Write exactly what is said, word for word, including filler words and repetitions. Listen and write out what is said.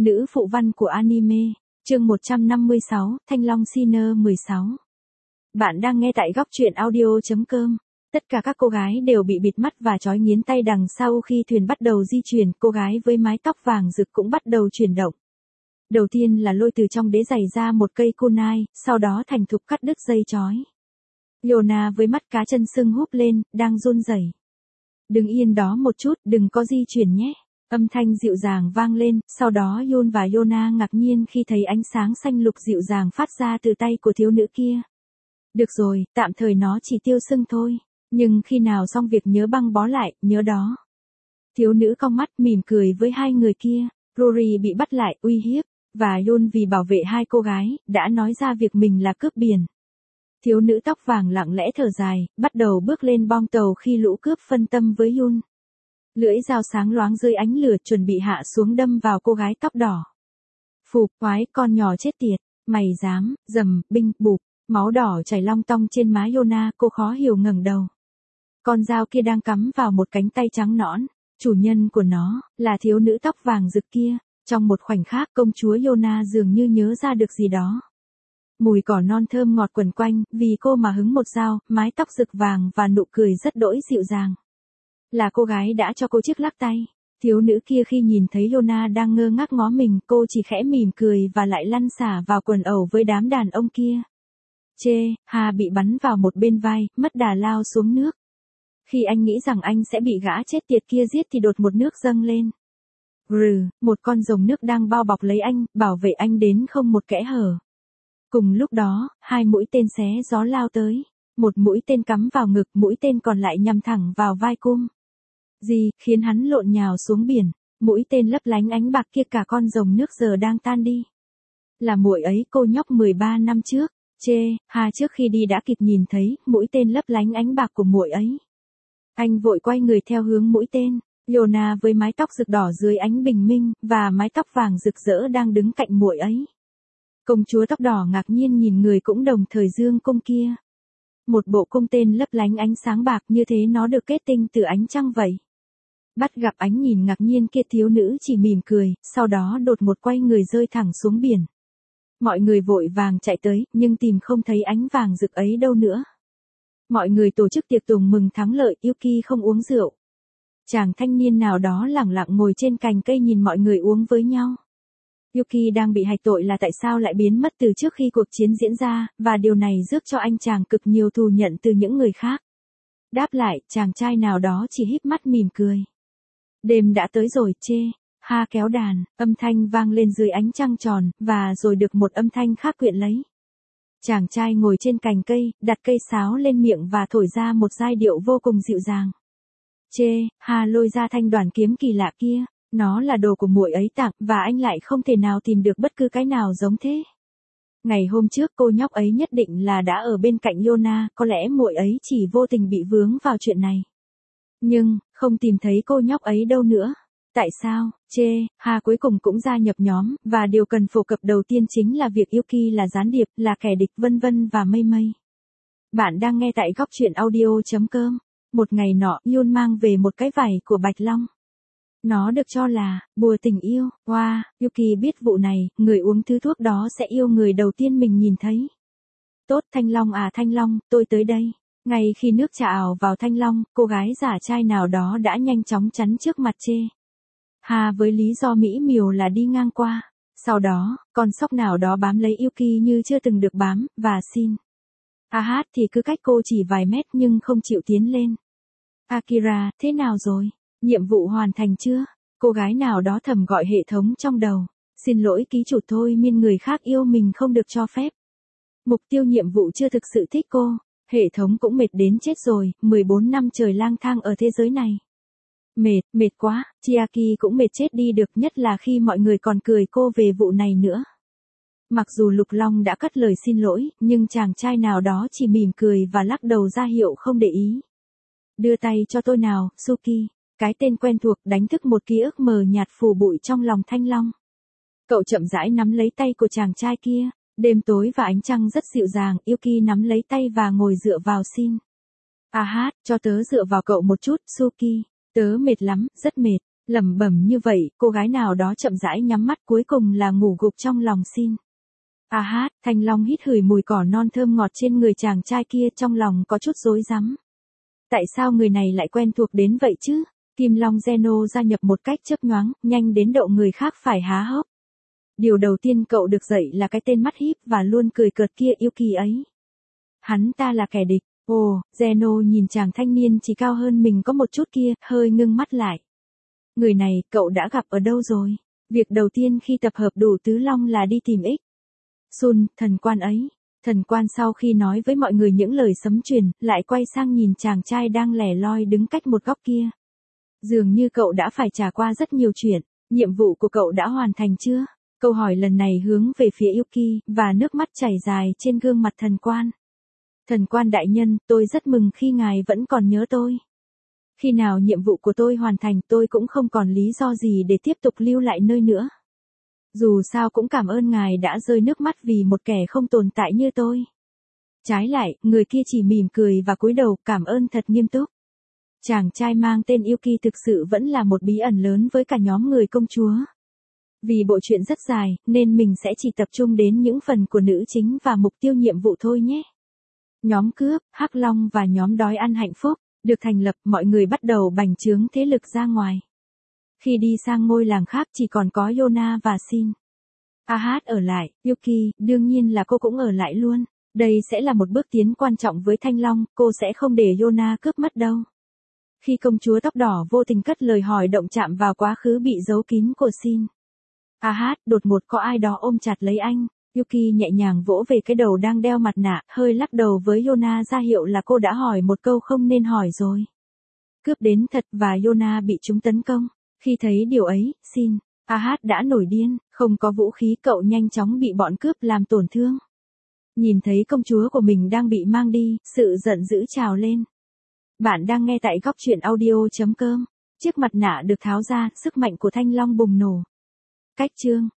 nữ phụ văn của anime, chương một trăm năm mươi sáu, Thanh Long Sinner mười sáu. Bạn đang nghe tại góc truyện audio chấm com. Tất cả các cô gái đều bị bịt mắt và trói nghiến tay đằng sau khi thuyền bắt đầu di chuyển, cô gái với mái tóc vàng rực cũng bắt đầu chuyển động. Đầu tiên là lôi từ trong đế giày ra một cây kunai, sau đó thành thục cắt đứt dây trói. Yona với mắt cá chân sưng húp lên, đang run rẩy. Đừng yên đó một chút, đừng có di chuyển nhé. Âm thanh dịu dàng vang lên, sau đó Yun và Yona ngạc nhiên khi thấy ánh sáng xanh lục dịu dàng phát ra từ tay của thiếu nữ kia. Được rồi, tạm thời nó chỉ tiêu sưng thôi, nhưng khi nào xong việc nhớ băng bó lại, nhớ đó. Thiếu nữ cong mắt mỉm cười với hai người kia. Rory bị bắt lại, uy hiếp, và Yun vì bảo vệ hai cô gái, đã nói ra việc mình là cướp biển. Thiếu nữ tóc vàng lặng lẽ thở dài, bắt đầu bước lên bong tàu khi lũ cướp phân tâm với Yun. Lưỡi dao sáng loáng dưới ánh lửa chuẩn bị hạ xuống đâm vào cô gái tóc đỏ. Phụp, quái, con nhỏ chết tiệt, mày dám, dầm, binh, bụp, máu đỏ chảy long tong trên má Yona, cô khó hiểu ngẩng đầu. Con dao kia đang cắm vào một cánh tay trắng nõn, chủ nhân của nó, là thiếu nữ tóc vàng rực kia. Trong một khoảnh khắc công chúa Yona dường như nhớ ra được gì đó. Mùi cỏ non thơm ngọt quẩn quanh, vì cô mà hứng một dao, mái tóc rực vàng và nụ cười rất đỗi dịu dàng. Là cô gái đã cho cô chiếc lắc tay. Thiếu nữ kia khi nhìn thấy Yona đang ngơ ngác ngó mình, cô chỉ khẽ mỉm cười và lại lăn xả vào quần ẩu với đám đàn ông kia. Chê, Hà bị bắn vào một bên vai, mất đà lao xuống nước. Khi anh nghĩ rằng anh sẽ bị gã chết tiệt kia giết thì đột một nước dâng lên. Rừ, một con rồng nước đang bao bọc lấy anh, bảo vệ anh đến không một kẽ hở. Cùng lúc đó, hai mũi tên xé gió lao tới. Một mũi tên cắm vào ngực, mũi tên còn lại nhằm thẳng vào vai cung. Gì, khiến hắn lộn nhào xuống biển. Mũi tên lấp lánh ánh bạc kia, cả con rồng nước giờ đang tan đi. Là muội ấy, cô nhóc mười ba năm trước. Chê, Hà trước khi đi đã kịp nhìn thấy mũi tên lấp lánh ánh bạc của muội ấy. Anh vội quay người theo hướng mũi tên. Yona với mái tóc rực đỏ dưới ánh bình minh, và mái tóc vàng rực rỡ đang đứng cạnh muội ấy. Công chúa tóc đỏ ngạc nhiên nhìn người cũng đồng thời dương cung kia. Một bộ cung tên lấp lánh ánh sáng bạc, như thế nó được kết tinh từ ánh trăng vậy. Bắt gặp ánh nhìn ngạc nhiên kia, thiếu nữ chỉ mỉm cười, sau đó đột một quay người rơi thẳng xuống biển. Mọi người vội vàng chạy tới, nhưng tìm không thấy ánh vàng rực ấy đâu nữa. Mọi người tổ chức tiệc tùng mừng thắng lợi, Yuki không uống rượu. Chàng thanh niên nào đó lẳng lặng ngồi trên cành cây nhìn mọi người uống với nhau. Yuki đang bị hạch tội là tại sao lại biến mất từ trước khi cuộc chiến diễn ra, và điều này rước cho anh chàng cực nhiều thù nhận từ những người khác. Đáp lại, chàng trai nào đó chỉ híp mắt mỉm cười. Đêm đã tới rồi, Chê. Ha kéo đàn, âm thanh vang lên dưới ánh trăng tròn, và rồi được một âm thanh khác quyện lấy. Chàng trai ngồi trên cành cây, đặt cây sáo lên miệng và thổi ra một giai điệu vô cùng dịu dàng. Chê, Hà lôi ra thanh đoàn kiếm kỳ lạ kia, nó là đồ của muội ấy tặng, và anh lại không thể nào tìm được bất cứ cái nào giống thế. Ngày hôm trước cô nhóc ấy nhất định là đã ở bên cạnh Yona, có lẽ muội ấy chỉ vô tình bị vướng vào chuyện này. Nhưng, không tìm thấy cô nhóc ấy đâu nữa. Tại sao? Chê, Hà cuối cùng cũng gia nhập nhóm, và điều cần phổ cập đầu tiên chính là việc Yuki là gián điệp, là kẻ địch vân vân và mây mây. Bạn đang nghe tại góc truyện audio chấm com. Một ngày nọ, Yun mang về một cái vảy của Bạch Long. Nó được cho là bùa tình yêu. Wow, Yuki biết vụ này, người uống thứ thuốc đó sẽ yêu người đầu tiên mình nhìn thấy. Tốt, Thanh Long à Thanh Long, tôi tới đây. Ngay khi nước trà ào vào Thanh Long, cô gái giả trai nào đó đã nhanh chóng chắn trước mặt Chê. Hà với lý do mỹ miều là đi ngang qua. Sau đó, con sóc nào đó bám lấy Yuki như chưa từng được bám, và xin. A hát thì cứ cách cô chỉ vài mét nhưng không chịu tiến lên. Akira, thế nào rồi? Nhiệm vụ hoàn thành chưa? Cô gái nào đó thầm gọi hệ thống trong đầu. Xin lỗi ký chủ, thôi miên người khác yêu mình không được cho phép. Mục tiêu nhiệm vụ chưa thực sự thích cô. Hệ thống cũng mệt đến chết rồi, mười bốn năm trời lang thang ở thế giới này. Mệt, mệt quá, Chiaki cũng mệt chết đi được, nhất là khi mọi người còn cười cô về vụ này nữa. Mặc dù Lục Long đã cất lời xin lỗi, nhưng chàng trai nào đó chỉ mỉm cười và lắc đầu ra hiệu không để ý. Đưa tay cho tôi nào, Suki. Cái tên quen thuộc đánh thức một ký ức mờ nhạt phủ bụi trong lòng Thanh Long. Cậu chậm rãi nắm lấy tay của chàng trai kia. Đêm tối và ánh trăng rất dịu dàng, Yuki nắm lấy tay và ngồi dựa vào xin. A hát, cho tớ dựa vào cậu một chút, Suki. Tớ mệt lắm, rất mệt. Lẩm bẩm như vậy, cô gái nào đó chậm rãi nhắm mắt cuối cùng là ngủ gục trong lòng Xin. A hát, Thanh Long hít hửi mùi cỏ non thơm ngọt trên người chàng trai kia, trong lòng có chút rối rắm. Tại sao người này lại quen thuộc đến vậy chứ? Kim Long Zeno gia nhập một cách chớp nhoáng, nhanh đến độ người khác phải há hốc. Điều đầu tiên cậu được dạy là cái tên mắt híp và luôn cười cợt kia Yuki ấy. Hắn ta là kẻ địch. Ồ, Zeno nhìn chàng thanh niên chỉ cao hơn mình có một chút kia, hơi ngưng mắt lại. Người này, cậu đã gặp ở đâu rồi? Việc đầu tiên khi tập hợp đủ tứ long là đi tìm X. Sun, thần quan ấy. Thần quan sau khi nói với mọi người những lời sấm truyền, lại quay sang nhìn chàng trai đang lẻ loi đứng cách một góc kia. Dường như cậu đã phải trải qua rất nhiều chuyện, nhiệm vụ của cậu đã hoàn thành chưa? Câu hỏi lần này hướng về phía Yuki, và nước mắt chảy dài trên gương mặt thần quan. Thần quan đại nhân, tôi rất mừng khi ngài vẫn còn nhớ tôi. Khi nào nhiệm vụ của tôi hoàn thành tôi cũng không còn lý do gì để tiếp tục lưu lại nơi nữa. Dù sao cũng cảm ơn ngài đã rơi nước mắt vì một kẻ không tồn tại như tôi. Trái lại, người kia chỉ mỉm cười và cúi đầu cảm ơn thật nghiêm túc. Chàng trai mang tên Yuki thực sự vẫn là một bí ẩn lớn với cả nhóm người công chúa. Vì bộ truyện rất dài, nên mình sẽ chỉ tập trung đến những phần của nữ chính và mục tiêu nhiệm vụ thôi nhé. Nhóm cướp, Hắc Long và nhóm đói ăn hạnh phúc, được thành lập, mọi người bắt đầu bành trướng thế lực ra ngoài. Khi đi sang ngôi làng khác chỉ còn có Yona và Xin. A hát ở lại, Yuki, đương nhiên là cô cũng ở lại luôn. Đây sẽ là một bước tiến quan trọng với Thanh Long, cô sẽ không để Yona cướp mất đâu. Khi công chúa tóc đỏ vô tình cất lời hỏi động chạm vào quá khứ bị giấu kín của Xin. A hát, đột ngột có ai đó ôm chặt lấy anh. Yuki nhẹ nhàng vỗ về cái đầu đang đeo mặt nạ, hơi lắc đầu với Yona ra hiệu là cô đã hỏi một câu không nên hỏi rồi. Cướp đến thật và Yona bị chúng tấn công. Khi thấy điều ấy, Xin, A hát đã nổi điên, không có vũ khí cậu nhanh chóng bị bọn cướp làm tổn thương. Nhìn thấy công chúa của mình đang bị mang đi, sự giận dữ trào lên. Bạn đang nghe tại góc truyện audio chấm com. Chiếc mặt nạ được tháo ra, sức mạnh của Thanh Long bùng nổ. Cách chương